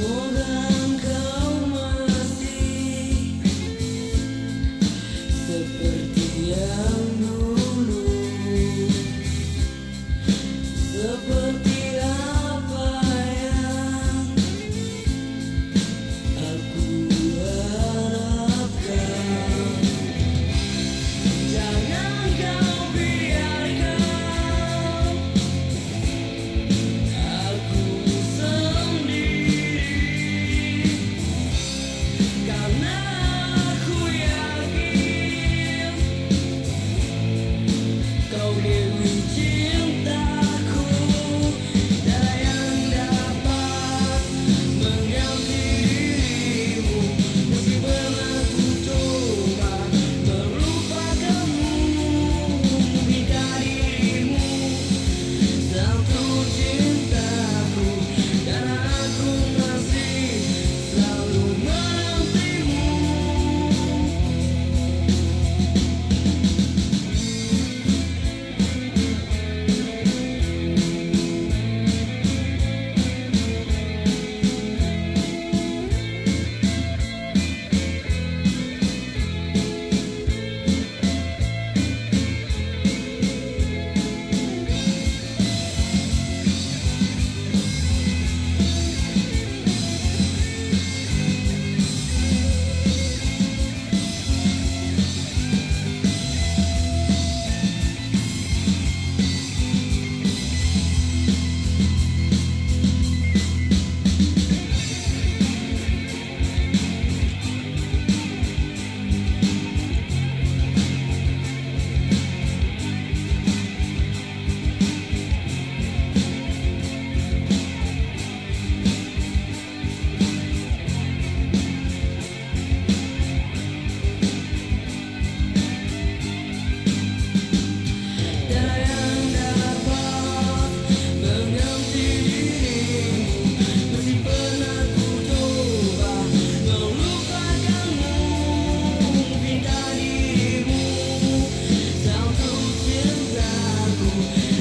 Semoga engkau masih seperti yang dulu, seperti apa yang aku harapkan. Jangan kau biarkan aku sendiri, karena aku yakin kau dewi cintaku. Tiada yang dapat mengganti dirimu, meski pernah ku coba melupakanmu. Minta dirimu satu cintaku, karena aku masih selalu menantimu. Tiada yang dapat mengganti dirimu, meski pernah ku coba melupakanmu. Minta dirimu satu cintaku,